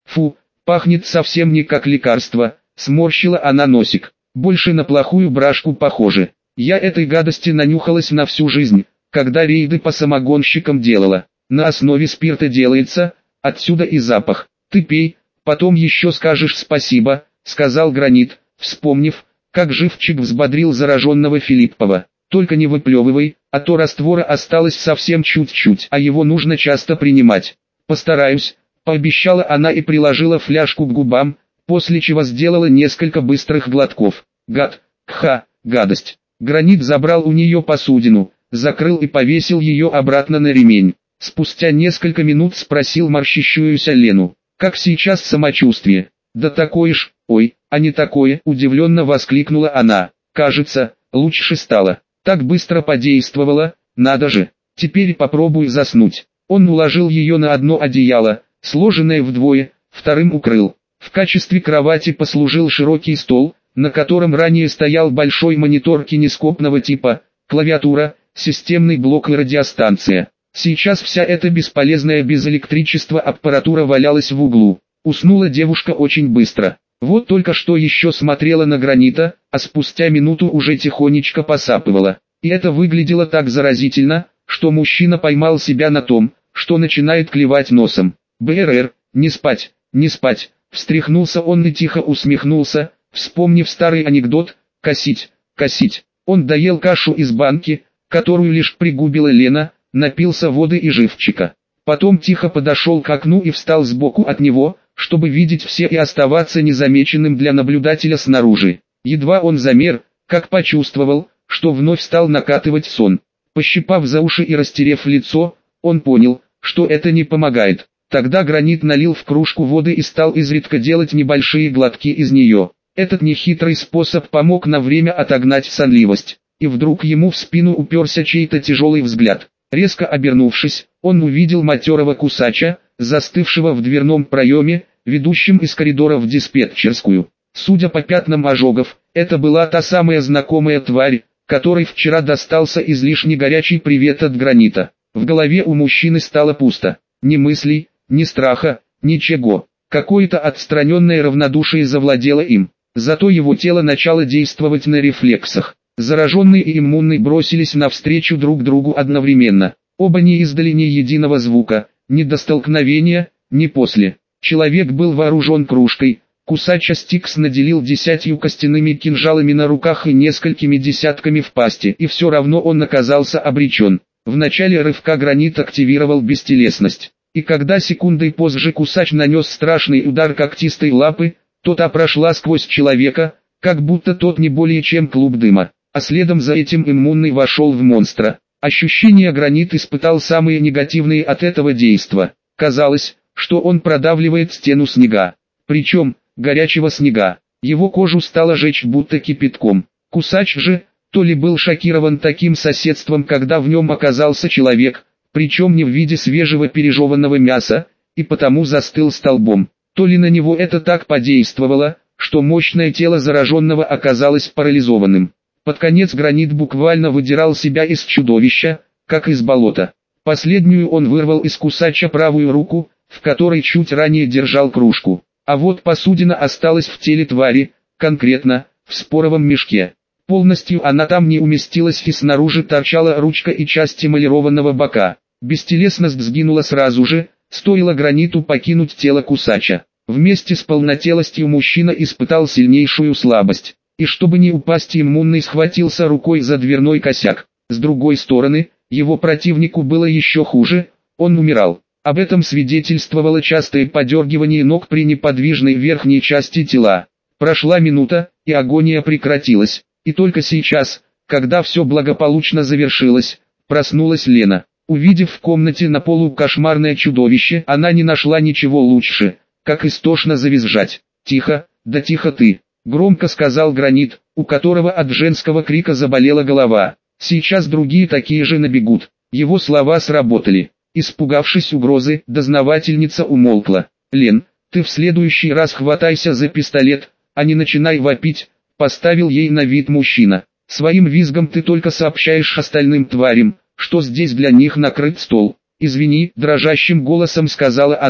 Фу, пахнет совсем не как лекарство, сморщила она носик. Больше на плохую брашку похоже. Я этой гадости нанюхалась на всю жизнь, когда рейды по самогонщикам делала. На основе спирта делается, отсюда и запах. Ты пей, потом еще скажешь спасибо, сказал Гранит, вспомнив, как живчик взбодрил зараженного Филиппова. Только не выплевывай, а то раствора осталось совсем чуть-чуть, а его нужно часто принимать. Постараюсь, пообещала она и приложила фляжку к губам, после чего сделала несколько быстрых глотков. Гад, кха, гадость. Гранит забрал у нее посудину, закрыл и повесил ее обратно на ремень. Спустя несколько минут спросил морщащуюся Лену, как сейчас самочувствие. Да такое ж, ой, а не такое, удивленно воскликнула она. Кажется, лучше стало. Так быстро подействовало, надо же. Теперь попробуй заснуть. Он уложил ее на одно одеяло, сложенное вдвое, вторым укрыл. В качестве кровати послужил широкий стол, на котором ранее стоял большой монитор кинескопного типа, клавиатура, системный блок и радиостанция. Сейчас вся эта бесполезная без электричества аппаратура валялась в углу. Уснула девушка очень быстро. Вот только что еще смотрела на Гранита, а спустя минуту уже тихонечко посапывала. И это выглядело так заразительно, что мужчина поймал себя на том, что начинает клевать носом. «БРР, не спать, не спать!» Встряхнулся он и тихо усмехнулся, вспомнив старый анекдот «косить, косить». Он доел кашу из банки, которую лишь пригубила Лена, напился воды и живчика. Потом тихо подошел к окну и встал сбоку от него, чтобы видеть все и оставаться незамеченным для наблюдателя снаружи. Едва он замер, как почувствовал, что вновь стал накатывать сон. Пощипав за уши и растерев лицо, он понял, что это не помогает. Тогда Гранит налил в кружку воды и стал изредка делать небольшие глотки из нее. Этот нехитрый способ помог на время отогнать сонливость. И вдруг ему в спину уперся чей-то тяжелый взгляд. Резко обернувшись, он увидел матерого кусача, застывшего в дверном проеме, ведущем из коридора в диспетчерскую. Судя по пятнам ожогов, это была та самая знакомая тварь, которой вчера достался излишне горячий привет от Гранита. В голове у мужчины стало пусто. Ни мыслей, ни страха, ничего. Какое-то отстраненное равнодушие завладело им. Зато его тело начало действовать на рефлексах. Зараженный и иммунный бросились навстречу друг другу одновременно. Оба не издали ни единого звука, ни до столкновения, ни после. Человек был вооружен кружкой, кусача Стикс наделил 10 костяными кинжалами на руках и несколькими десятками в пасти, и все равно он оказался обречен. В начале рывка Гранит активировал бестелесность, и когда секундой позже кусач нанес страшный удар когтистой лапы, то та прошла сквозь человека, как будто тот не более чем клуб дыма, а следом за этим иммунный вошел в монстра. Ощущения Гранит испытал самые негативные от этого действа. Казалось, что он продавливает стену снега, причем горячего снега. Его кожу стало жечь будто кипятком. Кусач же, то ли был шокирован таким соседством, когда в нем оказался человек, причем не в виде свежего пережеванного мяса, и потому застыл столбом, то ли на него это так подействовало, что мощное тело зараженного оказалось парализованным. Под конец Гранит буквально выдирал себя из чудовища, как из болота. Последнюю он вырвал из кусача правую руку, в которой чуть ранее держал кружку. А вот посудина осталась в теле твари, конкретно, в споровом мешке. Полностью она там не уместилась и снаружи торчала ручка и часть эмалированного бока. Бестелесность сгинула сразу же, стоило Граниту покинуть тело кусача. Вместе с полнотелостью мужчина испытал сильнейшую слабость. И чтобы не упасть, иммунный схватился рукой за дверной косяк. С другой стороны, его противнику было еще хуже, он умирал. Об этом свидетельствовало частое подергивание ног при неподвижной верхней части тела. Прошла минута, и агония прекратилась. И только сейчас, когда все благополучно завершилось, проснулась Лена. Увидев в комнате на полу кошмарное чудовище, она не нашла ничего лучше, как истошно завизжать. «Тихо, да тихо ты!» — громко сказал Гранит, у которого от женского крика заболела голова. «Сейчас другие такие же набегут». Его слова сработали. Испугавшись угрозы, дознавательница умолкла. «Лен, ты в следующий раз хватайся за пистолет, а не начинай вопить», — поставил ей на вид мужчина. «Своим визгом ты только сообщаешь остальным тварям, что здесь для них накрыт стол». «Извини», — дрожащим голосом сказала она.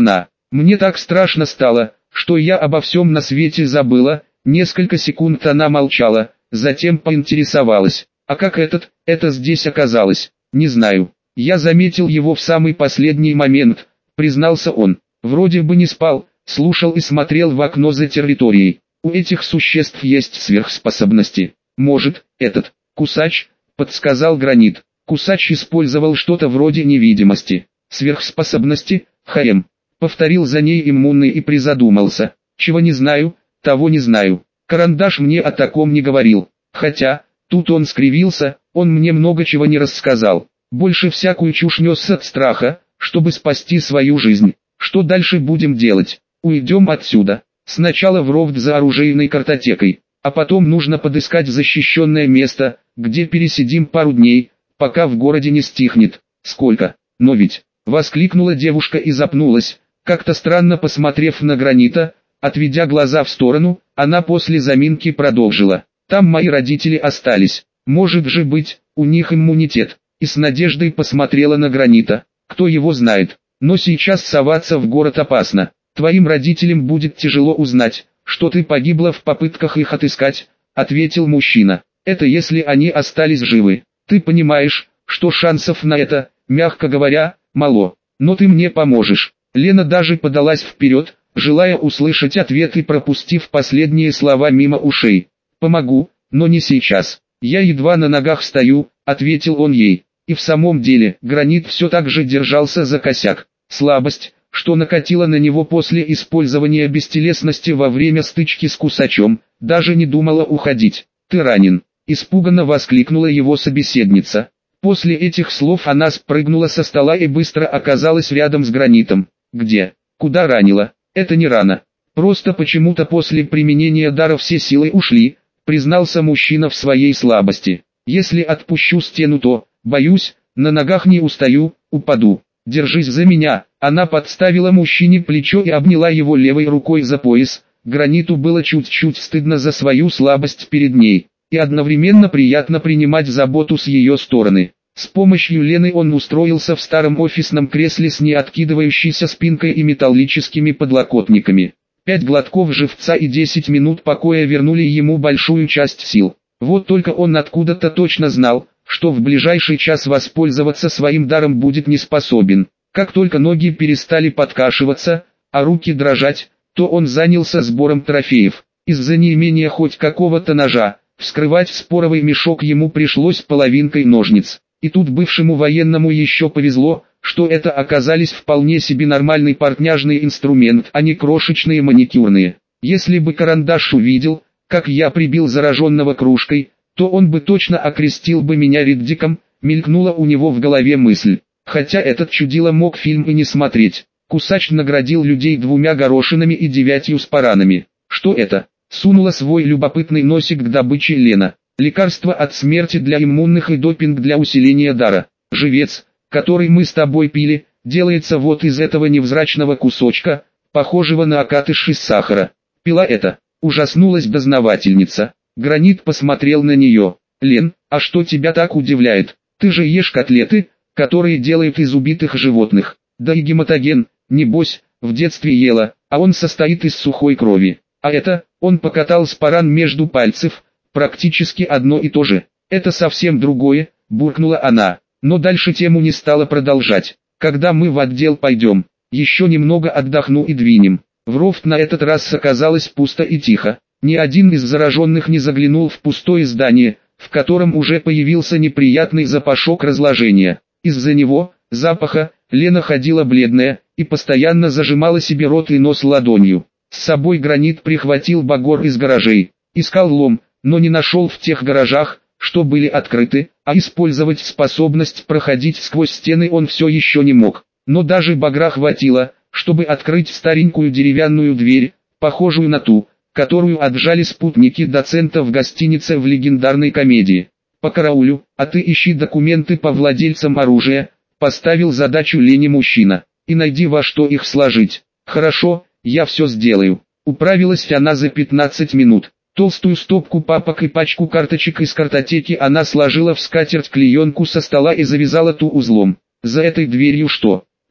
Мне так страшно стало, что я обо всем на свете забыла. Несколько секунд она молчала, затем поинтересовалась: а как это здесь оказалось? Не знаю. Я заметил его в самый последний момент, признался он. Вроде бы не спал, слушал и смотрел в окно за территорией. У этих существ есть сверхспособности. Может, этот кусач, подсказал Гранит. Кусач использовал что-то вроде невидимости. Сверхспособности, повторил за ней иммунный и призадумался. Чего не знаю, того не знаю. Карандаш мне о таком не говорил. Хотя, тут он скривился, он мне много чего не рассказал. Больше всякую чушь нес от страха, чтобы спасти свою жизнь. Что дальше будем делать? Уйдем отсюда. Сначала в Ровд за оружейной картотекой, а потом нужно подыскать защищенное место, где пересидим пару дней, пока в городе не стихнет. Сколько? Но ведь, воскликнула девушка и запнулась, как-то странно посмотрев на Гранита. Отведя глаза в сторону, она после заминки продолжила. Там мои родители остались. Может же быть, у них иммунитет. И с надеждой посмотрела на Гранита. Кто его знает. Но сейчас соваться в город опасно. Твоим родителям будет тяжело узнать, что ты погибла в попытках их отыскать, ответил мужчина. Это если они остались живы. Ты понимаешь, что шансов на это, мягко говоря, мало. Но ты мне поможешь. Лена даже подалась вперед, желая услышать ответ и пропустив последние слова мимо ушей. «Помогу, но не сейчас. Я едва на ногах стою», — ответил он ей. И в самом деле, Гранит все так же держался за косяк. Слабость, что накатила на него после использования бестелесности во время стычки с Кусачом, даже не думала уходить. «Ты ранен», — испуганно воскликнула его собеседница. После этих слов она спрыгнула со стола и быстро оказалась рядом с Гранитом. «Где? Куда ранила?» «Это не рана. Просто почему-то после применения дара все силы ушли», признался мужчина в своей слабости. «Если отпущу стену, то, боюсь, на ногах не устаю, упаду. Держись за меня». Она подставила мужчине плечо и обняла его левой рукой за пояс. Граниту было чуть-чуть стыдно за свою слабость перед ней, и одновременно приятно принимать заботу с ее стороны. С помощью Лены он устроился в старом офисном кресле с неоткидывающейся спинкой и металлическими подлокотниками. 5 глотков живца и 10 минут покоя вернули ему большую часть сил. Вот только он откуда-то точно знал, что в ближайший час воспользоваться своим даром будет не способен. Как только ноги перестали подкашиваться, а руки дрожать, то он занялся сбором трофеев. Из-за неимения хоть какого-то ножа, вскрывать споровый мешок ему пришлось половинкой ножниц. И тут бывшему военному еще повезло, что это оказались вполне себе нормальный портняжный инструмент, а не крошечные маникюрные. Если бы карандаш увидел, как я прибил зараженного кружкой, то он бы точно окрестил бы меня Риддиком, мелькнула у него в голове мысль. Хотя этот чудило мог фильм и не смотреть. Кусач наградил людей 2 горошинами и 9 спаранами. Что это? Сунула свой любопытный носик к добыче Лена. Лекарство от смерти для иммунных и допинг для усиления дара. Живец, который мы с тобой пили, делается вот из этого невзрачного кусочка, похожего на окатыш из сахара. Пила это. Ужаснулась дознавательница. Гранит посмотрел на нее. Лен, а что тебя так удивляет? Ты же ешь котлеты, которые делают из убитых животных. Да и гематоген, небось, в детстве ела, а он состоит из сухой крови. А это, он покатал спаран между пальцев, практически одно и то же. Это совсем другое, буркнула она, но дальше тему не стала продолжать. Когда мы в отдел пойдем, еще немного отдохну и двинем. В Ровд на этот раз оказалось пусто и тихо. Ни один из зараженных не заглянул в пустое здание, в котором уже появился неприятный запашок разложения. Из-за него, запаха, Лена ходила бледная и постоянно зажимала себе рот и нос ладонью. С собой Гранит прихватил багор из гаражей. Искал лом, но не нашел в тех гаражах, что были открыты, а использовать способность проходить сквозь стены он все еще не мог. Но даже багра хватило, чтобы открыть старенькую деревянную дверь, похожую на ту, которую отжали спутники доцента в гостинице в легендарной комедии. «По караулю, а ты ищи документы по владельцам оружия», поставил задачу Лене мужчина, «и найди во что их сложить». «Хорошо, я все сделаю». Управилась она за 15 минут. Толстую стопку папок и пачку карточек из картотеки она сложила в скатерть клеенку со стола и завязала ту узлом. «За этой дверью что?»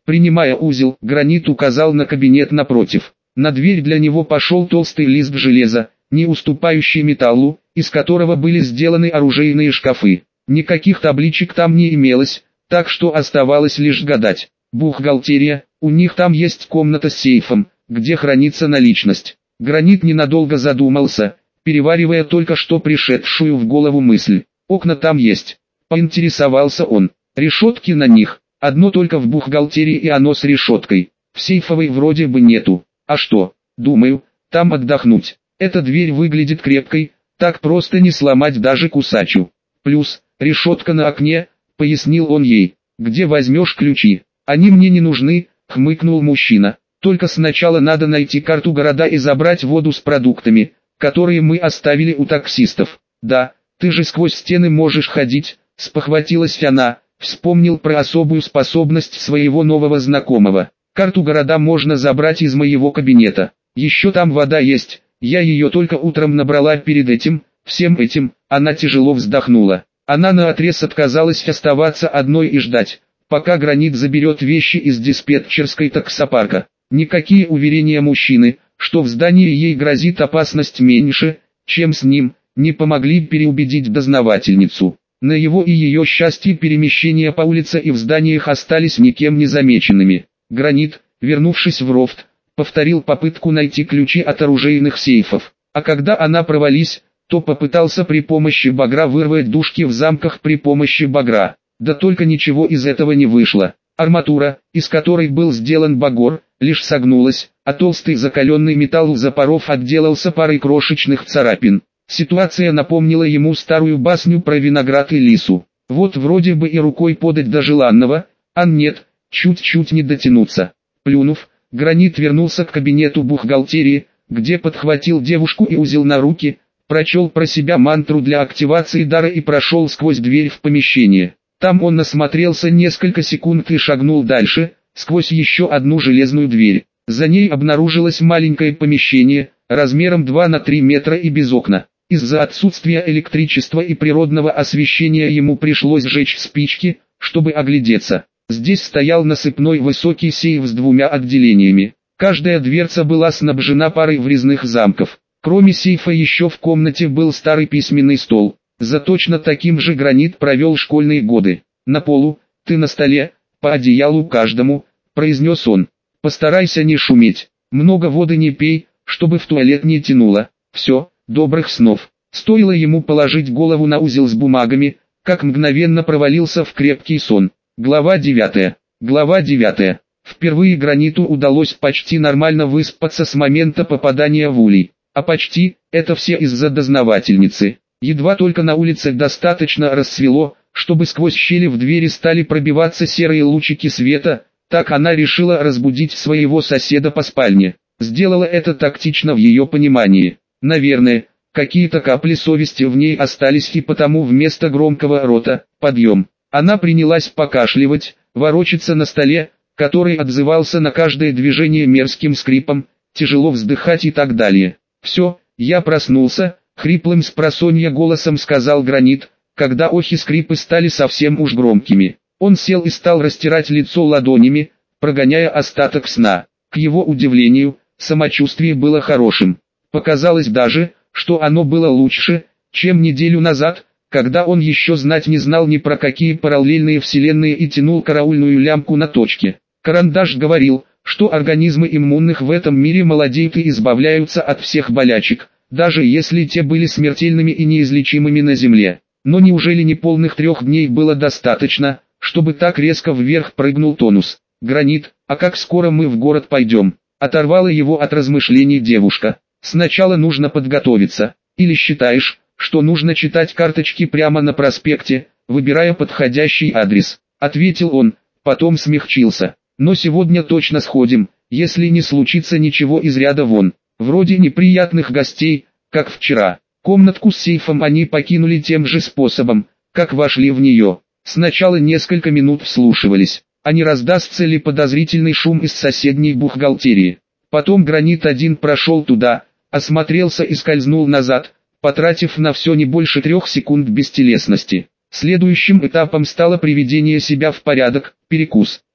Принимая узел, Гранит указал на кабинет напротив. На дверь для него пошел толстый лист железа, не уступающий металлу, из которого были сделаны оружейные шкафы. Никаких табличек там не имелось, так что оставалось лишь гадать. Бухгалтерия, у них там есть комната с сейфом, где хранится наличность. Гранит ненадолго задумался, переваривая только что пришедшую в голову мысль. Окна там есть. Поинтересовался он. Решетки на них. Одно только в бухгалтерии и оно с решеткой. В сейфовой вроде бы нету. А что? Думаю, там отдохнуть. Эта дверь выглядит крепкой, так просто не сломать даже кусачу. Плюс, решетка на окне, пояснил он ей. Где возьмешь ключи? Они мне не нужны, хмыкнул мужчина. Только сначала надо найти карту города и забрать воду с продуктами, которые мы оставили у таксистов. Да, ты же сквозь стены можешь ходить, спохватилась она, вспомнил про особую способность своего нового знакомого. Карту города можно забрать из моего кабинета. Еще там вода есть, я ее только утром набрала перед всем этим, она тяжело вздохнула. Она наотрез отказалась оставаться одной и ждать, пока Гранит заберет вещи из диспетчерской таксопарка. Никакие уверения мужчины, что в здании ей грозит опасность меньше, чем с ним, не помогли переубедить дознавательницу. На его и ее счастье перемещения по улице и в зданиях остались никем не замеченными. Гранит, вернувшись в лофт, повторил попытку найти ключи от оружейных сейфов. А когда она провалилась, то попытался при помощи багра вырвать дужки в замках при помощи багра. Да только ничего из этого не вышло. Арматура, из которой был сделан багор, лишь согнулась, а толстый закаленный металл запоров отделался парой крошечных царапин. Ситуация напомнила ему старую басню про виноград и лису. Вот вроде бы и рукой подать до желанного, а нет, чуть-чуть не дотянуться. Плюнув, Гранит вернулся к кабинету бухгалтерии, где подхватил девушку и узел на руки, прочел про себя мантру для активации дара и прошел сквозь дверь в помещение. Там он насмотрелся несколько секунд и шагнул дальше, сквозь еще одну железную дверь. За ней обнаружилось маленькое помещение, размером 2 на 3 метра и без окна. Из-за отсутствия электричества и природного освещения ему пришлось сжечь спички, чтобы оглядеться. Здесь стоял насыпной высокий сейф с 2 отделениями. Каждая дверца была снабжена парой врезных замков. Кроме сейфа еще в комнате был старый письменный стол. За точно таким же Гранит провел школьные годы. На полу, ты на столе, по одеялу каждому, произнес он. Постарайся не шуметь, много воды не пей, чтобы в туалет не тянуло. Все, добрых снов. Стоило ему положить голову на узел с бумагами, как мгновенно провалился в крепкий сон. Глава 9. Глава 9. Впервые Граниту удалось почти нормально выспаться с момента попадания в улей. А почти, это все из-за дознавательницы. Едва только на улице достаточно рассвело, чтобы сквозь щели в двери стали пробиваться серые лучики света, так она решила разбудить своего соседа по спальне. Сделала это тактично в ее понимании. Наверное, какие-то капли совести в ней остались и потому вместо громкого рота «подъем». Она принялась покашливать, ворочаться на столе, который отзывался на каждое движение мерзким скрипом, тяжело вздыхать и так далее. «Все, я проснулся», — хриплым спросонья голосом сказал Гранит, когда охи-скрипы стали совсем уж громкими. Он сел и стал растирать лицо ладонями, прогоняя остаток сна. К его удивлению, самочувствие было хорошим. Показалось даже, что оно было лучше, чем неделю назад, когда он еще знать не знал ни про какие параллельные вселенные и тянул караульную лямку на точке. Карандаш говорил, что организмы иммунных в этом мире молодеют и избавляются от всех болячек, даже если те были смертельными и неизлечимыми на Земле. Но неужели неполных 3 дней было достаточно, чтобы так резко вверх прыгнул тонус? «Гранит, а как скоро мы в город пойдем?» Оторвала его от размышлений девушка. «Сначала нужно подготовиться. Или считаешь, что нужно читать карточки прямо на проспекте, выбирая подходящий адрес?» Ответил он, потом смягчился. «Но сегодня точно сходим, если не случится ничего из ряда вон. Вроде неприятных гостей, как вчера». Комнатку с сейфом они покинули тем же способом, как вошли в нее. Сначала несколько минут вслушивались, а не раздастся ли подозрительный шум из соседней бухгалтерии. Потом Гранит один прошел туда, осмотрелся и скользнул назад, потратив на все не больше 3 секунд бестелесности. Следующим этапом стало приведение себя в порядок, перекус.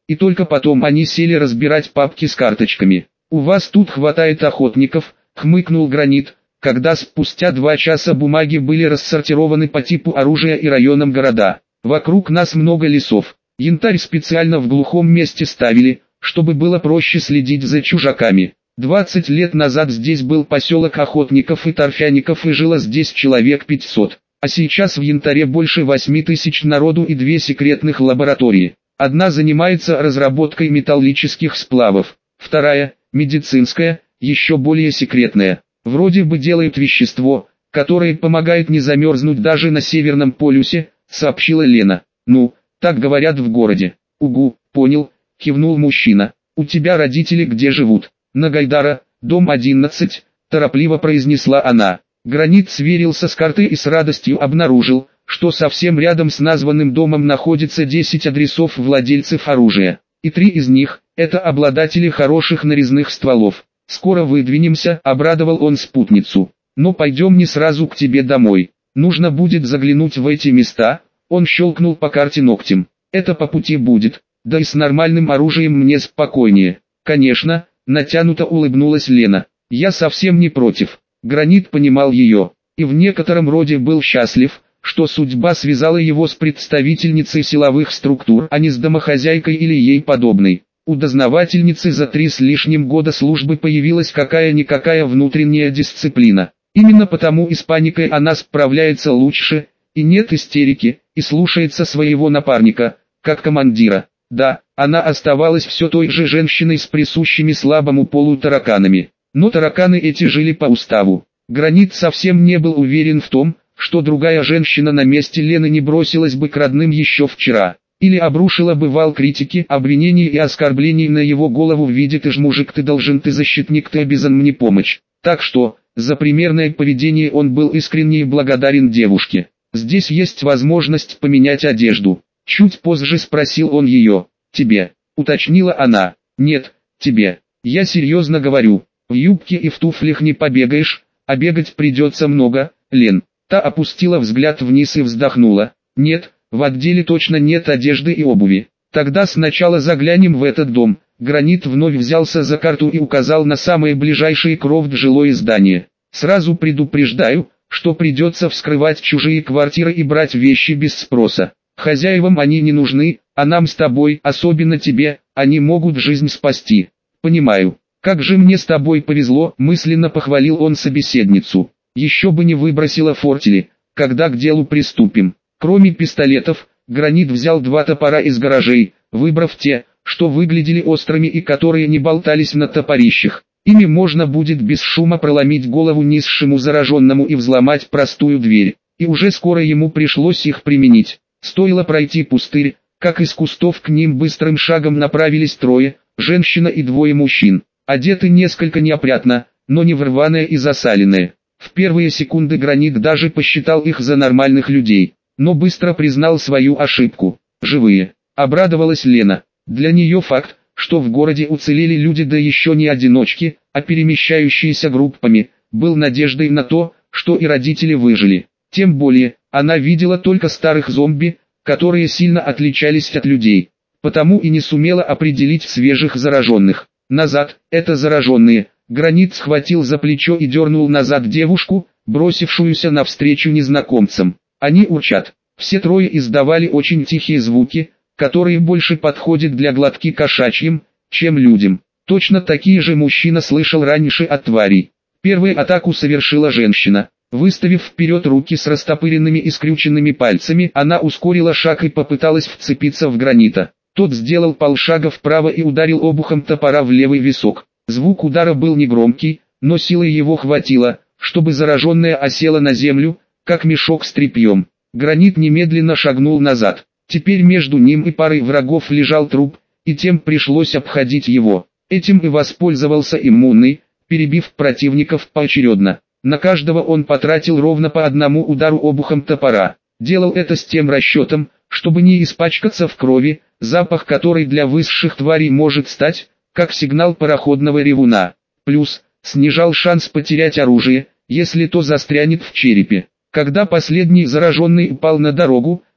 и только потом они сели разбирать папки с карточками. «У вас тут хватает охотников», — хмыкнул Гранит, когда спустя 2 часа бумаги были рассортированы по типу оружия и районам города. «Вокруг нас много лесов. Янтарь специально в глухом месте ставили, чтобы было проще следить за чужаками. 20 лет назад здесь был поселок охотников и торфяников и жило здесь человек 500. А сейчас в Янтаре больше 8000 народу и 2 секретных лаборатории. Одна занимается разработкой металлических сплавов, вторая – медицинская, еще более секретная. Вроде бы делают вещество, которое помогает не замерзнуть даже на Северном полюсе», — сообщила Лена. «Ну, так говорят в городе». «Угу, понял», — кивнул мужчина. «У тебя родители где живут?» «На Гайдара, дом 11», — торопливо произнесла она. Гранит сверился с картой и с радостью обнаружил, что совсем рядом с названным домом находится 10 адресов владельцев оружия. И 3 из них – это обладатели хороших нарезных стволов. «Скоро выдвинемся», — обрадовал он спутницу. «Но пойдем не сразу к тебе домой. Нужно будет заглянуть в эти места», — он щелкнул по карте ногтем. «Это по пути будет, да и с нормальным оружием мне спокойнее». «Конечно», — натянуто улыбнулась Лена. «Я совсем не против». Гранит понимал ее, и в некотором роде был счастлив, что судьба связала его с представительницей силовых структур, а не с домохозяйкой или ей подобной. У дознавательницы за 3 с лишним года службы появилась какая-никакая внутренняя дисциплина. Именно потому и с паникой она справляется лучше, и нет истерики, и слушается своего напарника, как командира. Да, она оставалась все той же женщиной с присущими слабому полу тараканами. Но тараканы эти жили по уставу. Гранит совсем не был уверен в том, что другая женщина на месте Лены не бросилась бы к родным еще вчера. Или обрушила бы вал критики, обвинений и оскорблений на его голову в виде «ты ж мужик, ты должен, ты защитник, ты обязан мне помочь». Так что, за примерное поведение он был искренне и благодарен девушке. «Здесь есть возможность поменять одежду». Чуть позже спросил он ее. «Тебе?» — уточнила она. «Нет, тебе. Я серьезно говорю. В юбке и в туфлях не побегаешь, а бегать придется много, Лен». Та опустила взгляд вниз и вздохнула. «Нет, в отделе точно нет одежды и обуви. Тогда сначала заглянем в этот дом». Гранит вновь взялся за карту и указал на самое ближайшее к Ровд жилое здание. «Сразу предупреждаю, что придется вскрывать чужие квартиры и брать вещи без спроса. Хозяевам они не нужны, а нам с тобой, особенно тебе, они могут жизнь спасти». «Понимаю. Как же мне с тобой повезло», — мысленно похвалил он собеседницу. «Еще бы не выбросила фортели, когда к делу приступим». Кроме пистолетов, Гранит взял 2 топора из гаражей, выбрав те, что выглядели острыми и которые не болтались на топорищах. Ими можно будет без шума проломить голову низшему зараженному и взломать простую дверь. И уже скоро ему пришлось их применить. Стоило пройти пустырь, как из кустов к ним быстрым шагом направились 3, женщина и 2 мужчин. Одеты несколько неопрятно, но не в рваное и засаленное. В первые секунды Гранит даже посчитал их за нормальных людей, но быстро признал свою ошибку. «Живые», — обрадовалась Лена. Для нее факт, что в городе уцелели люди, да еще не одиночки, а перемещающиеся группами, был надеждой на то, что и родители выжили. Тем более, она видела только старых зомби, которые сильно отличались от людей, потому и не сумела определить свежих зараженных. «Назад, это зараженные». Гранит схватил за плечо и дернул назад девушку, бросившуюся навстречу незнакомцам. Они урчат. Все 3 издавали очень тихие звуки, которые больше подходят для глотки кошачьим, чем людям. Точно такие же мужчина слышал раньше от тварей. Первую атаку совершила женщина. Выставив вперед руки с растопыренными и скрюченными пальцами, она ускорила шаг и попыталась вцепиться в Гранита. Тот сделал полшага вправо и ударил обухом топора в левый висок. Звук удара был негромкий, но силы его хватило, чтобы зараженная осела на землю, как мешок с тряпьем. Гранит немедленно шагнул назад. Теперь между ним и парой врагов лежал труп, и тем пришлось обходить его. Этим и воспользовался иммунный, перебив противников поочередно. На каждого он потратил ровно по 1 удару обухом топора. Делал это с тем расчетом, чтобы не испачкаться в крови, запах которой для высших тварей может стать, как сигнал пароходного ревуна. Плюс, снижал шанс потерять оружие, если то застрянет в черепе. Когда последний зараженный упал на дорогу,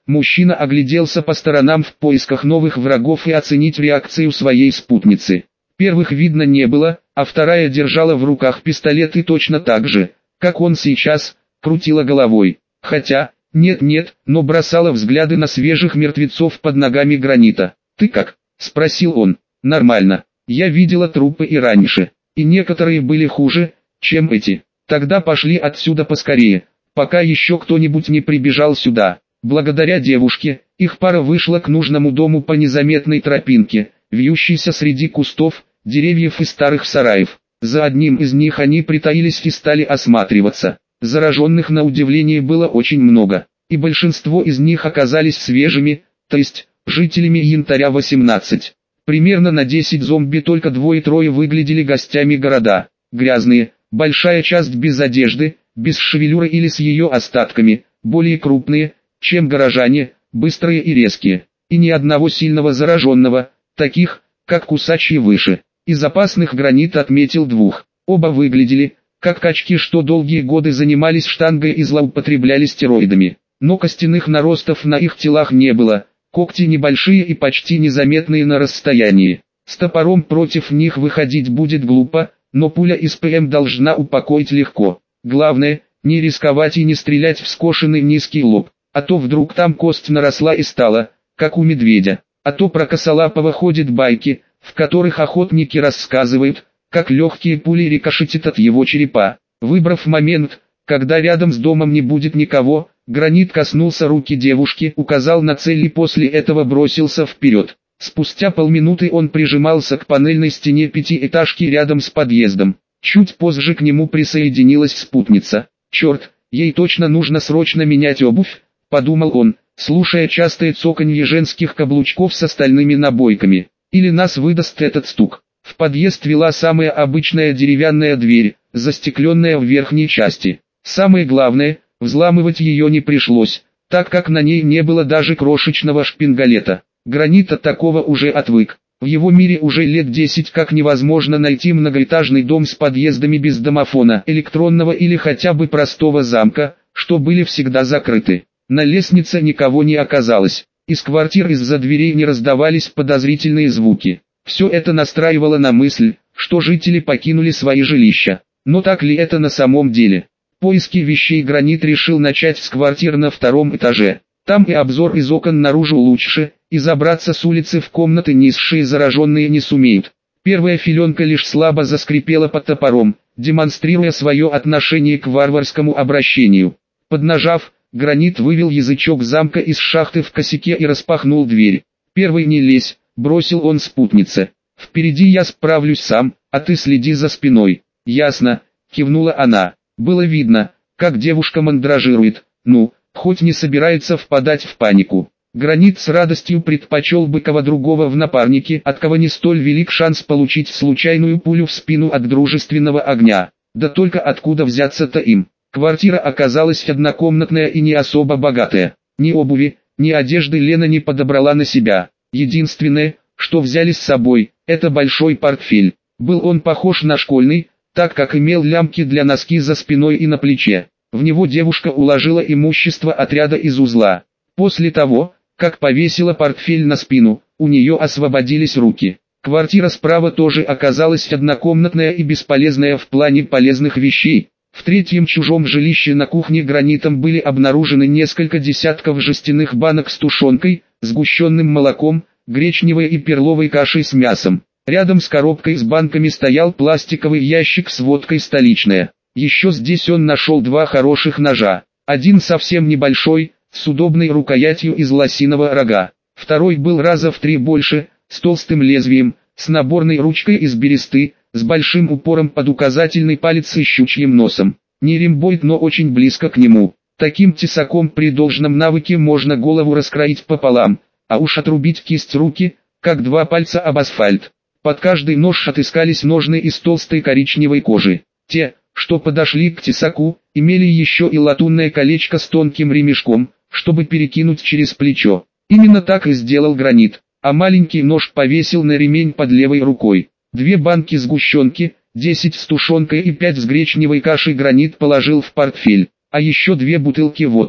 Мужчина огляделся по сторонам в поисках новых врагов и оценить реакцию своей спутницы. Первых видно не было, а вторая держала в руках пистолет и точно так же, как он сейчас, крутила головой. Хотя, нет, но бросала взгляды на свежих мертвецов под ногами Гранита. «Ты как?» – спросил он. «Нормально. Я видела трупы и раньше, и некоторые были хуже, чем эти. Тогда пошли отсюда поскорее, пока еще кто-нибудь не прибежал сюда». Благодаря девушке, их пара вышла к нужному дому по незаметной тропинке, вьющейся среди кустов, деревьев и старых сараев. За одним из них они притаились и стали осматриваться. Зараженных на удивление было очень много, и большинство из них оказались свежими, то есть жителями Янтаря 18. Примерно на 10 зомби только 2-3 выглядели гостями города. Грязные, большая часть без одежды, без шевелюры или с ее остатками, более крупные, чем горожане, быстрые и резкие. И ни одного сильного зараженного, таких, как кусачие выше. Из опасных Гранит отметил 2. Оба выглядели, как качки, что долгие годы занимались штангой и злоупотребляли стероидами. Но костяных наростов на их телах не было, когти небольшие и почти незаметные на расстоянии. С топором против них выходить будет глупо, но пуля из ПМ должна упокоить легко. Главное, не рисковать и не стрелять в скошенный низкий лоб, а то вдруг там кость наросла и стала, как у медведя. А то про косолапого ходят байки, в которых охотники рассказывают, как легкие пули рикошетят от его черепа. Выбрав момент, когда рядом с домом не будет никого, Гранит коснулся руки девушки, указал на цель и после этого бросился вперед. Спустя полминуты он прижимался к панельной стене пятиэтажки рядом с подъездом. Чуть позже к нему присоединилась спутница. «Черт, ей точно нужно срочно менять обувь», — подумал он, слушая частое цоканье женских каблучков с остальными набойками. «Или нас выдаст этот стук». В подъезд вела самая обычная деревянная дверь, застекленная в верхней части. Самое главное, взламывать ее не пришлось, так как на ней не было даже крошечного шпингалета. Гранит от такого уже отвык. В его мире уже лет 10 как невозможно найти многоэтажный дом с подъездами без домофона, электронного или хотя бы простого замка, что были всегда закрыты. На лестнице никого не оказалось. Из квартир из-за дверей не раздавались подозрительные звуки. Все это настраивало на мысль, что жители покинули свои жилища. Но так ли это на самом деле? Поиски вещей Гранит решил начать с квартир на 2-м этаже. Там и обзор из окон наружу лучше, и забраться с улицы в комнаты низшие зараженные не сумеют. Первая филенка лишь слабо заскрипела под топором, демонстрируя свое отношение к варварскому обращению. Поднажав, Гранит вывел язычок замка из шахты в косяке и распахнул дверь. «Первый не лезь», — бросил он спутнице. «Впереди я справлюсь сам, а ты следи за спиной». «Ясно», — кивнула она. Было видно, как девушка мандражирует, хоть не собирается впадать в панику. Гранит с радостью предпочел бы кого другого в напарнике, от кого не столь велик шанс получить случайную пулю в спину от дружественного огня. Да только откуда взяться-то им? Квартира оказалась однокомнатная и не особо богатая. Ни обуви, ни одежды Лена не подобрала на себя. Единственное, что взяли с собой, это большой портфель. Был он похож на школьный, так как имел лямки для носки за спиной и на плече. В него девушка уложила имущество отряда из узла. После того, как повесила портфель на спину, у нее освободились руки. Квартира справа тоже оказалась однокомнатная и бесполезная в плане полезных вещей. В 3-м чужом жилище на кухне Гранитом были обнаружены несколько десятков жестяных банок с тушенкой, сгущенным молоком, гречневой и перловой кашей с мясом. Рядом с коробкой с банками стоял пластиковый ящик с водкой «Столичная». Еще здесь он нашел 2 хороших ножа. Один совсем небольшой, с удобной рукоятью из лосиного рога. Второй был раза в 3 больше, с толстым лезвием, с наборной ручкой из бересты, с большим упором под указательный палец и щучьим носом. Не римбойд, но очень близко к нему. Таким тесаком при должном навыке можно голову раскроить пополам, а уж отрубить кисть руки, как 2 пальца об асфальт. Под каждый нож отыскались ножны из толстой коричневой кожи. Те, что подошли к тесаку, имели еще и латунное колечко с тонким ремешком, чтобы перекинуть через плечо. Именно так и сделал Гранит, а маленький нож повесил на ремень под левой рукой. 2 банки сгущенки, 10 с тушенкой и 5 с гречневой кашей Гранит положил в портфель, а еще 2 бутылки водки.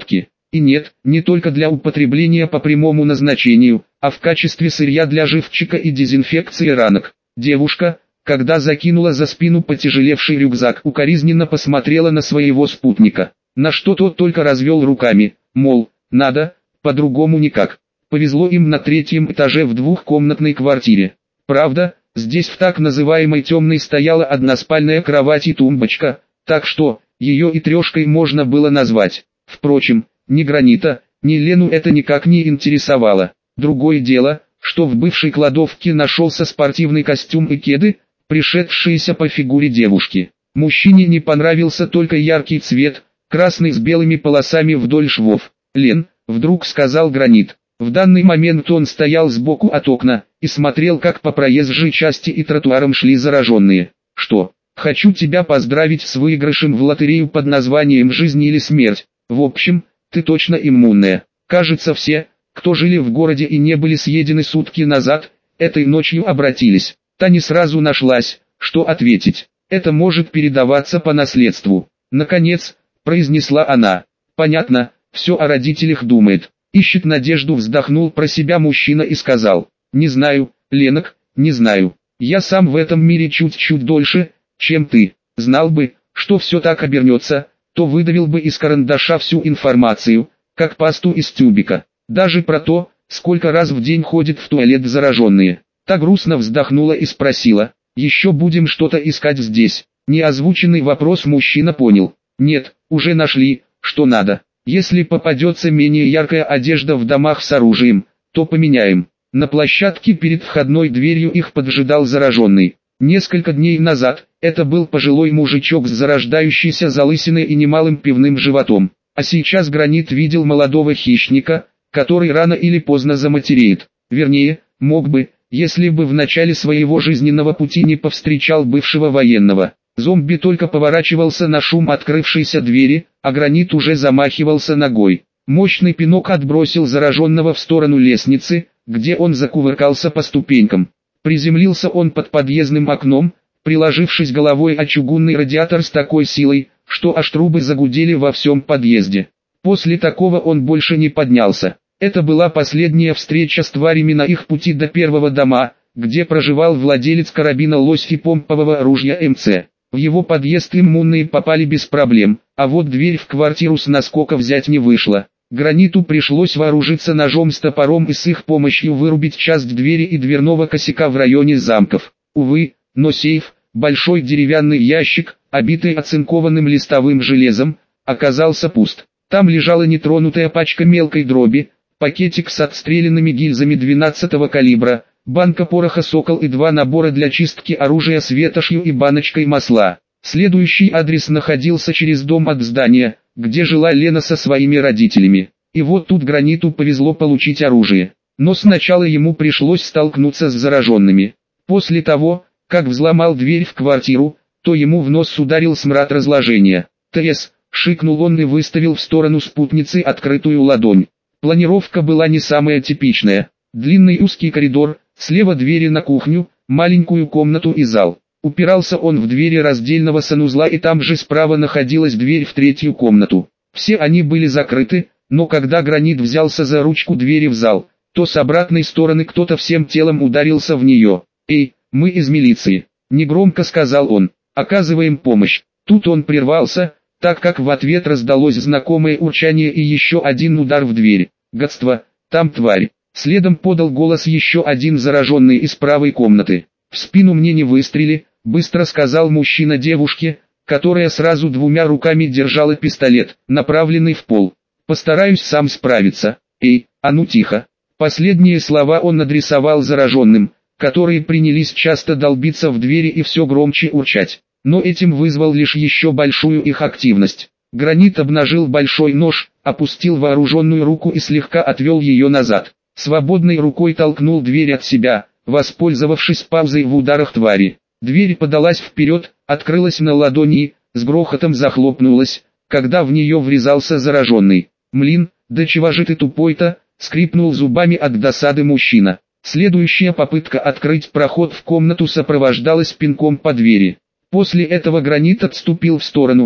И нет, не только для употребления по прямому назначению, а в качестве сырья для живчика и дезинфекции ранок. Девушка, когда закинула за спину потяжелевший рюкзак, укоризненно посмотрела на своего спутника, на что тот только развел руками, мол, надо, по-другому никак. Повезло им на третьем этаже в двухкомнатной квартире. Правда, здесь в так называемой темной стояла односпальная кровать и тумбочка, так что, ее и трешкой можно было назвать. Впрочем, ни Гранита, ни Лену это никак не интересовало. Другое дело, что в бывшей кладовке нашелся спортивный костюм и кеды, пришедшиеся по фигуре девушки. Мужчине не понравился только яркий цвет, красный с белыми полосами вдоль швов. «Лен», — вдруг сказал Гранит. В данный момент он стоял сбоку от окна и смотрел, как по проезжей части и тротуарам шли зараженные. «Что? Хочу тебя поздравить с выигрышем в лотерею под названием «Жизнь или смерть». В общем, ты точно иммунная. Кажется, все, кто жили в городе и не были съедены сутки назад, этой ночью обратились». Та не сразу нашлась, что ответить. «Это может передаваться по наследству». Наконец, произнесла она. «Понятно, все о родителях думает». Ищет надежду, вздохнул про себя мужчина и сказал. «Не знаю, Ленок, не знаю. Я сам в этом мире чуть-чуть дольше, чем ты. Знал бы, что все так обернется, то выдавил бы из карандаша всю информацию, как пасту из тюбика. Даже про то, сколько раз в день ходят в туалет зараженные». Та грустно вздохнула и спросила. «Еще будем что-то искать здесь?» Неозвученный вопрос мужчина понял. «Нет, уже нашли, что надо. Если попадется менее яркая одежда в домах с оружием, то поменяем». На площадке перед входной дверью их поджидал зараженный. Несколько дней назад, это был пожилой мужичок с зарождающейся залысиной и немалым пивным животом. А сейчас Гранит видел молодого хищника, который рано или поздно заматереет. Вернее, мог бы, если бы в начале своего жизненного пути не повстречал бывшего военного. Зомби только поворачивался на шум открывшейся двери, а Гранит уже замахивался ногой. Мощный пинок отбросил зараженного в сторону лестницы, где он закувыркался по ступенькам. Приземлился он под подъездным окном, приложившись головой о чугунный радиатор с такой силой, что аж трубы загудели во всем подъезде. После такого он больше не поднялся. Это была последняя встреча с тварями на их пути до первого дома, где проживал владелец карабина «Лось» и помпового ружья МЦ. В его подъезд иммунные попали без проблем, а вот дверь в квартиру с наскока взять не вышло. Граниту пришлось вооружиться ножом с топором и с их помощью вырубить часть двери и дверного косяка в районе замков. Увы, но сейф, большой деревянный ящик, обитый оцинкованным листовым железом, оказался пуст. Там лежала нетронутая пачка мелкой дроби, пакетик с отстрелянными гильзами 12-го калибра, банка пороха «Сокол» и 2 набора для чистки оружия с ветошью и баночкой масла. Следующий адрес находился через дом от здания, где жила Лена со своими родителями. И вот тут Граниту повезло получить оружие. Но сначала ему пришлось столкнуться с зараженными. После того, как взломал дверь в квартиру, то ему в нос ударил смрад разложения. «ТС», — шикнул он и выставил в сторону спутницы открытую ладонь. Планировка была не самая типичная. Длинный узкий коридор, слева двери на кухню, маленькую комнату и зал. Упирался он в двери раздельного санузла, и там же справа находилась дверь в третью комнату. Все они были закрыты, но когда Гранит взялся за ручку двери в зал, то с обратной стороны кто-то всем телом ударился в нее. «Эй, мы из милиции», — негромко сказал он, — «оказываем помощь». Тут он прервался, так как в ответ раздалось знакомое урчание и еще один удар в дверь. «Гадство, там тварь». Следом подал голос еще один зараженный из правой комнаты. «В спину мне не выстрели», — быстро сказал мужчина девушке, которая сразу 2 руками держала пистолет, направленный в пол. «Постараюсь сам справиться». «Эй, а ну тихо». Последние слова он адресовал зараженным, которые принялись часто долбиться в двери и все громче урчать. Но этим вызвал лишь еще большую их активность. Гранит обнажил большой нож, опустил вооруженную руку и слегка отвел ее назад. Свободной рукой толкнул дверь от себя, воспользовавшись паузой в ударах твари. Дверь подалась вперед, открылась на ладони и, с грохотом захлопнулась, когда в нее врезался зараженный. «Млин, да чего же ты тупой-то?» — скрипнул зубами от досады мужчина. Следующая попытка открыть проход в комнату сопровождалась пинком по двери. После этого Гранит отступил в сторону,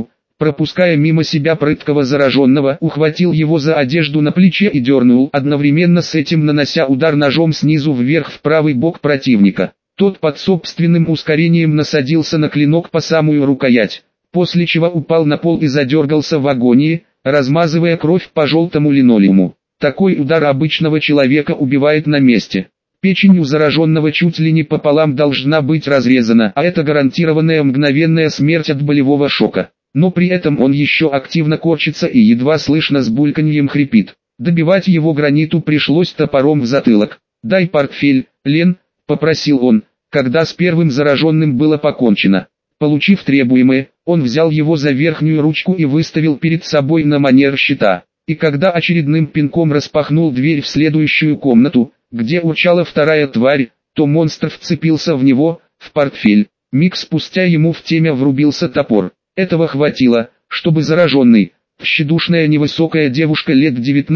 пропуская мимо себя прыткого зараженного, ухватил его за одежду на плече и дернул, одновременно с этим нанося удар ножом снизу вверх в правый бок противника. Тот под собственным ускорением насадился на клинок по самую рукоять, после чего упал на пол и задергался в агонии, размазывая кровь по желтому линолеуму. Такой удар обычного человека убивает на месте. Печень у зараженного чуть ли не пополам должна быть разрезана, а это гарантированная мгновенная смерть от болевого шока. Но при этом он еще активно корчится и едва слышно с бульканьем хрипит. Добивать его Граниту пришлось топором в затылок. «Дай портфель, Лен», — попросил он, когда с первым зараженным было покончено. Получив требуемое, он взял его за верхнюю ручку и выставил перед собой на манер щита. И когда очередным пинком распахнул дверь в следующую комнату, где урчала вторая тварь, то монстр вцепился в него, в портфель. Миг спустя ему в темя врубился топор. Этого хватило, чтобы зараженный, тщедушная невысокая девушка лет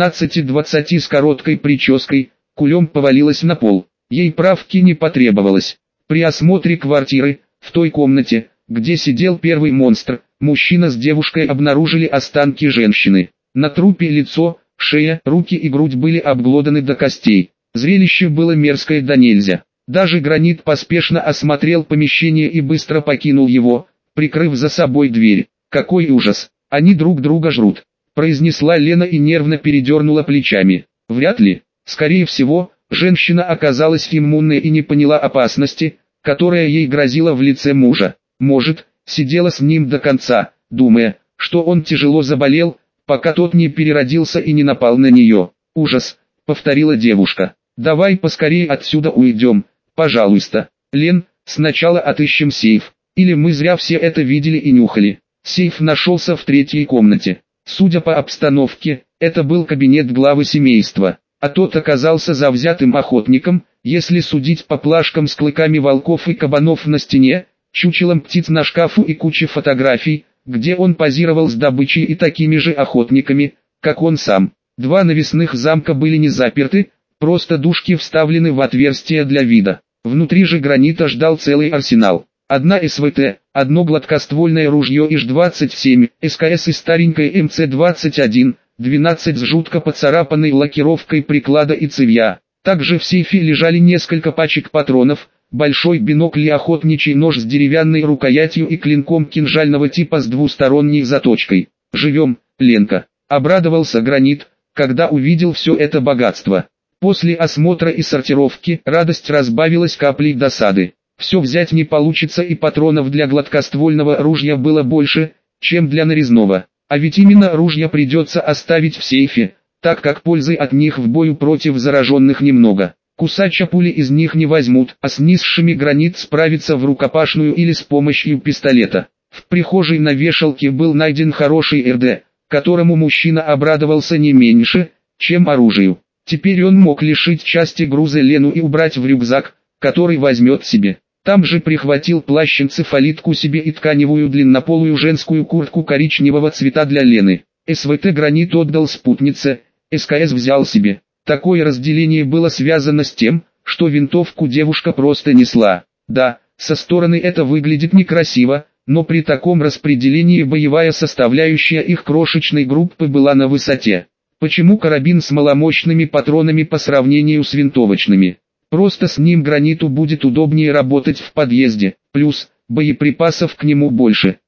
19-20 с короткой прической, кулем повалилась на пол. Ей правки не потребовалось. При осмотре квартиры, в той комнате, где сидел первый монстр, мужчина с девушкой обнаружили останки женщины. На трупе лицо, шея, руки и грудь были обглоданы до костей. Зрелище было мерзкое до нельзя. Даже Гранит поспешно осмотрел помещение и быстро покинул его, прикрыв за собой дверь. «Какой ужас! Они друг друга жрут!» произнесла Лена и нервно передернула плечами. Вряд ли. Скорее всего, женщина оказалась иммунной и не поняла опасности, которая ей грозила в лице мужа. Может, сидела с ним до конца, думая, что он тяжело заболел, пока тот не переродился и не напал на нее. «Ужас», — повторила девушка. «Давай поскорее отсюда уйдем, пожалуйста. Лен, сначала отыщем сейф. Или мы зря все это видели и нюхали». Сейф нашелся в третьей комнате. Судя по обстановке, это был кабинет главы семейства. А тот оказался завзятым охотником, если судить по плашкам с клыками волков и кабанов на стене, чучелом птиц на шкафу и куче фотографий, где он позировал с добычей и такими же охотниками, как он сам. Два навесных замка были не заперты, просто дужки вставлены в отверстия для вида. Внутри же Гранита ждал целый арсенал. Одна СВТ, одно гладкоствольное ружье ИЖ-27, СКС и старенькая МЦ-21, 12 с жутко поцарапанной лакировкой приклада и цевья. Также в сейфе лежали несколько пачек патронов, большой бинокль и охотничий нож с деревянной рукоятью и клинком кинжального типа с двусторонней заточкой. «Живем, Ленка», — обрадовался Гранит, когда увидел все это богатство. После осмотра и сортировки радость разбавилась каплей досады. Все взять не получится, и патронов для гладкоствольного ружья было больше, чем для нарезного. А ведь именно ружья придется оставить в сейфе, так как пользы от них в бою против зараженных немного. Кусача пули из них не возьмут, а с низшими Гранит справится в рукопашную или с помощью пистолета. В прихожей на вешалке был найден хороший РД, которому мужчина обрадовался не меньше, чем оружию. Теперь он мог лишить части груза Лену и убрать в рюкзак, который возьмет себе. Там же прихватил плащ-энцефалитку себе и тканевую длиннополую женскую куртку коричневого цвета для Лены. СВТ Гранит отдал спутнице, СКС взял себе. Такое разделение было связано с тем, что винтовку девушка просто несла. Да, со стороны это выглядит некрасиво, но при таком распределении боевая составляющая их крошечной группы была на высоте. Почему карабин с маломощными патронами по сравнению с винтовочными? Просто с ним Граниту будет удобнее работать в подъезде, плюс, боеприпасов к нему больше.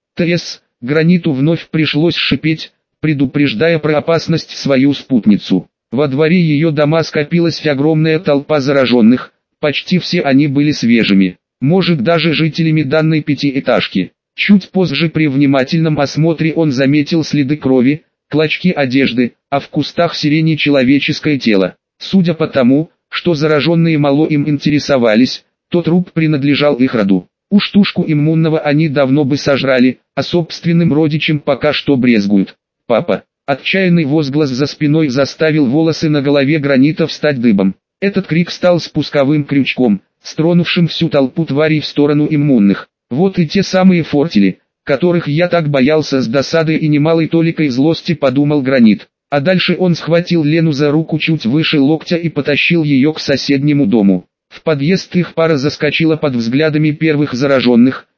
Граниту вновь пришлось шипеть, предупреждая про опасность свою спутницу. Во дворе ее дома скопилась огромная толпа зараженных, почти все они были свежими, может даже жителями данной пятиэтажки. Чуть позже при внимательном осмотре он заметил следы крови, клочки одежды, а в кустах сирени человеческое тело. Судя по тому, что зараженные мало им интересовались, то труп принадлежал их роду. Уж тушку иммунного они давно бы сожрали, а собственным родичам пока что брезгуют. «Папа!» Отчаянный возглас за спиной заставил волосы на голове Гранита встать дыбом. Этот крик стал спусковым крючком, стронувшим всю толпу тварей в сторону иммунных. Вот и те самые фортели, которых я так боялся, с досадой и немалой толикой злости подумал Гранит. А дальше он схватил Лену за руку чуть выше локтя и потащил ее к соседнему дому. В подъезд их пара заскочила под взглядами первых зараженных,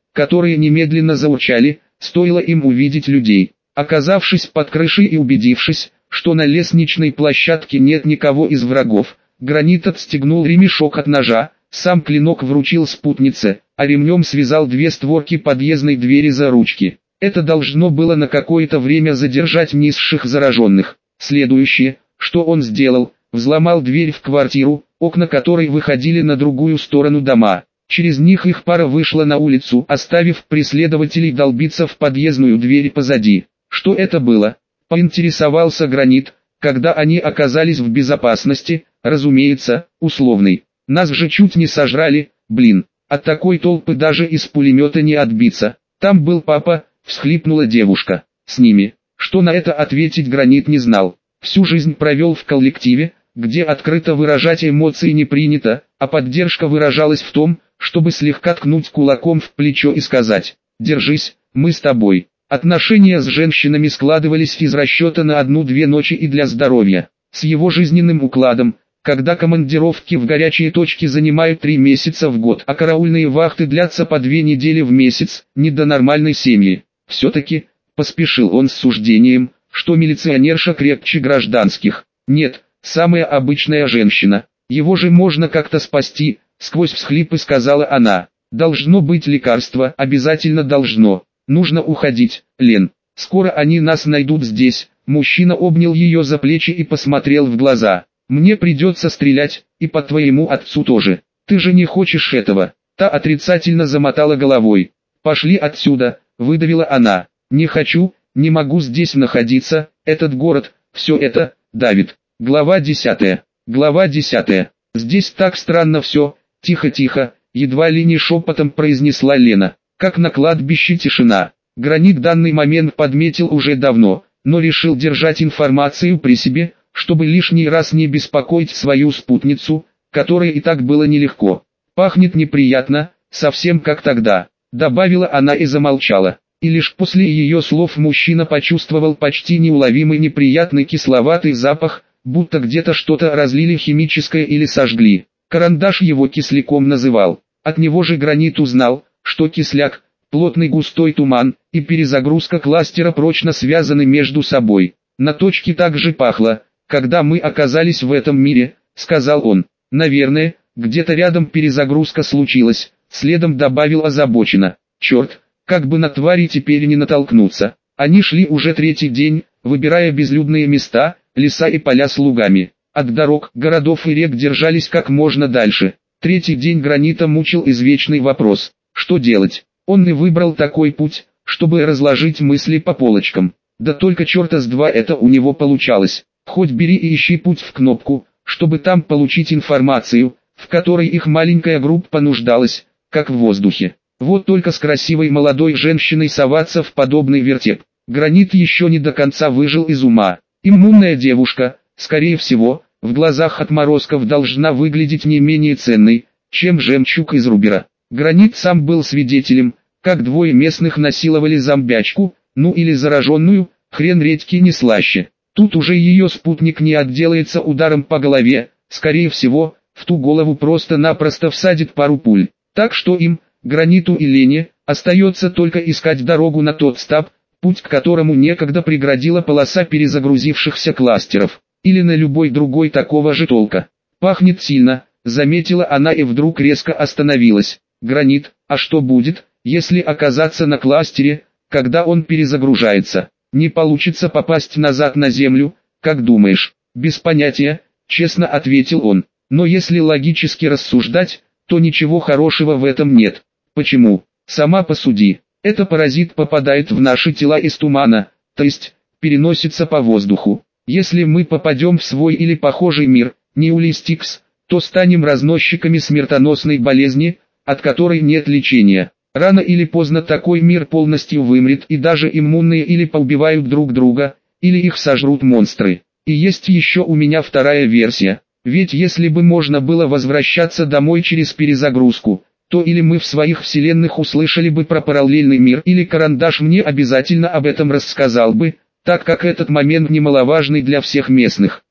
которые немедленно заурчали, стоило им увидеть людей. Оказавшись под крышей и убедившись, что на лестничной площадке нет никого из врагов, Гранит отстегнул ремешок от ножа, сам клинок вручил спутнице, а ремнем связал две створки подъездной двери за ручки. Это должно было на какое-то время задержать низших зараженных. Следующее, что он сделал, взломал дверь в квартиру, окна которой выходили на другую сторону дома. Через них их пара вышла на улицу, оставив преследователей долбиться в подъездную дверь позади. Что это было? Поинтересовался Гранит, когда они оказались в безопасности, разумеется, условной. Нас же чуть не сожрали, блин, от такой толпы даже из пулемета не отбиться. Там был папа, всхлипнула девушка. С ними. Что на это ответить Гранит не знал. Всю жизнь провел в коллективе, где открыто выражать эмоции не принято, а поддержка выражалась в том, чтобы слегка ткнуть кулаком в плечо и сказать: «Держись, мы с тобой». Отношения с женщинами складывались из расчета на 1-2 ночи и для здоровья. С его жизненным укладом, когда командировки в горячие точки занимают 3 месяца в год, а караульные вахты длятся по 2 недели в месяц, не до нормальной семьи. Все-таки, поспешил он с суждением, что милиционерша крепче гражданских. Нет, самая обычная женщина. Его же можно как-то спасти, сквозь всхлипы сказала она. Должно быть лекарство, обязательно должно. Нужно уходить, Лен. Скоро они нас найдут здесь. Мужчина обнял ее за плечи и посмотрел в глаза. Мне придется стрелять, и по твоему отцу тоже. Ты же не хочешь этого. Та отрицательно замотала головой. Пошли отсюда, выдавила она. Не хочу, не могу здесь находиться, этот город, все это, давит. Глава 10. Глава 10. Здесь так странно все, тихо-тихо, едва ли не шепотом произнесла Лена. Как на кладбище тишина. Гранит данный момент подметил уже давно, но решил держать информацию при себе, чтобы лишний раз не беспокоить свою спутницу, которой и так было нелегко. «Пахнет неприятно, совсем как тогда», — добавила она и замолчала. И лишь после ее слов мужчина почувствовал почти неуловимый неприятный кисловатый запах, будто где-то что-то разлили химическое или сожгли. Карандаш его кисляком называл. От него же Гранит узнал, что кисляк, плотный густой туман и перезагрузка кластера прочно связаны между собой. На точке также пахло, когда мы оказались в этом мире, сказал он. Наверное, где-то рядом перезагрузка случилась, следом добавил озабоченно. Черт, как бы на твари теперь не натолкнуться. Они шли уже 3-й день, выбирая безлюдные места, леса и поля с лугами. От дорог, городов и рек держались как можно дальше. 3-й день Гранита мучил извечный вопрос. Что делать? Он и выбрал такой путь, чтобы разложить мысли по полочкам. Да только черта с два это у него получалось. Хоть бери и ищи путь в кнопку, чтобы там получить информацию, в которой их маленькая группа нуждалась, как в воздухе. Вот только с красивой молодой женщиной соваться в подобный вертеп. Гранит еще не до конца выжил из ума. Иммунная девушка, скорее всего, в глазах отморозков должна выглядеть не менее ценной, чем жемчуг из Рубера. Гранит сам был свидетелем, как 2 местных насиловали зомбячку, ну или зараженную, хрен редьки не слаще. Тут уже ее спутник не отделается ударом по голове, скорее всего, в ту голову просто-напросто всадит пару пуль. Так что им, Граниту и Лене, остается только искать дорогу на тот стаб, путь к которому некогда преградила полоса перезагрузившихся кластеров, или на любой другой такого же толка. Пахнет сильно, заметила она и вдруг резко остановилась. Гранит, а что будет, если оказаться на кластере, когда он перезагружается? Не получится попасть назад на землю, как думаешь? Без понятия, честно ответил он. Но если логически рассуждать, то ничего хорошего в этом нет. Почему? Сама посуди. Это паразит попадает в наши тела из тумана, то есть, переносится по воздуху. Если мы попадем в свой или похожий мир, Неулистикс, то станем разносчиками смертоносной болезни, от которой нет лечения. Рано или поздно такой мир полностью вымрет, и даже иммунные или поубивают друг друга, или их сожрут монстры. И есть еще у меня вторая версия. Ведь если бы можно было возвращаться домой через перезагрузку, то или мы в своих вселенных услышали бы про параллельный мир, или Карандаш мне обязательно об этом рассказал бы, так как этот момент немаловажный для всех местных.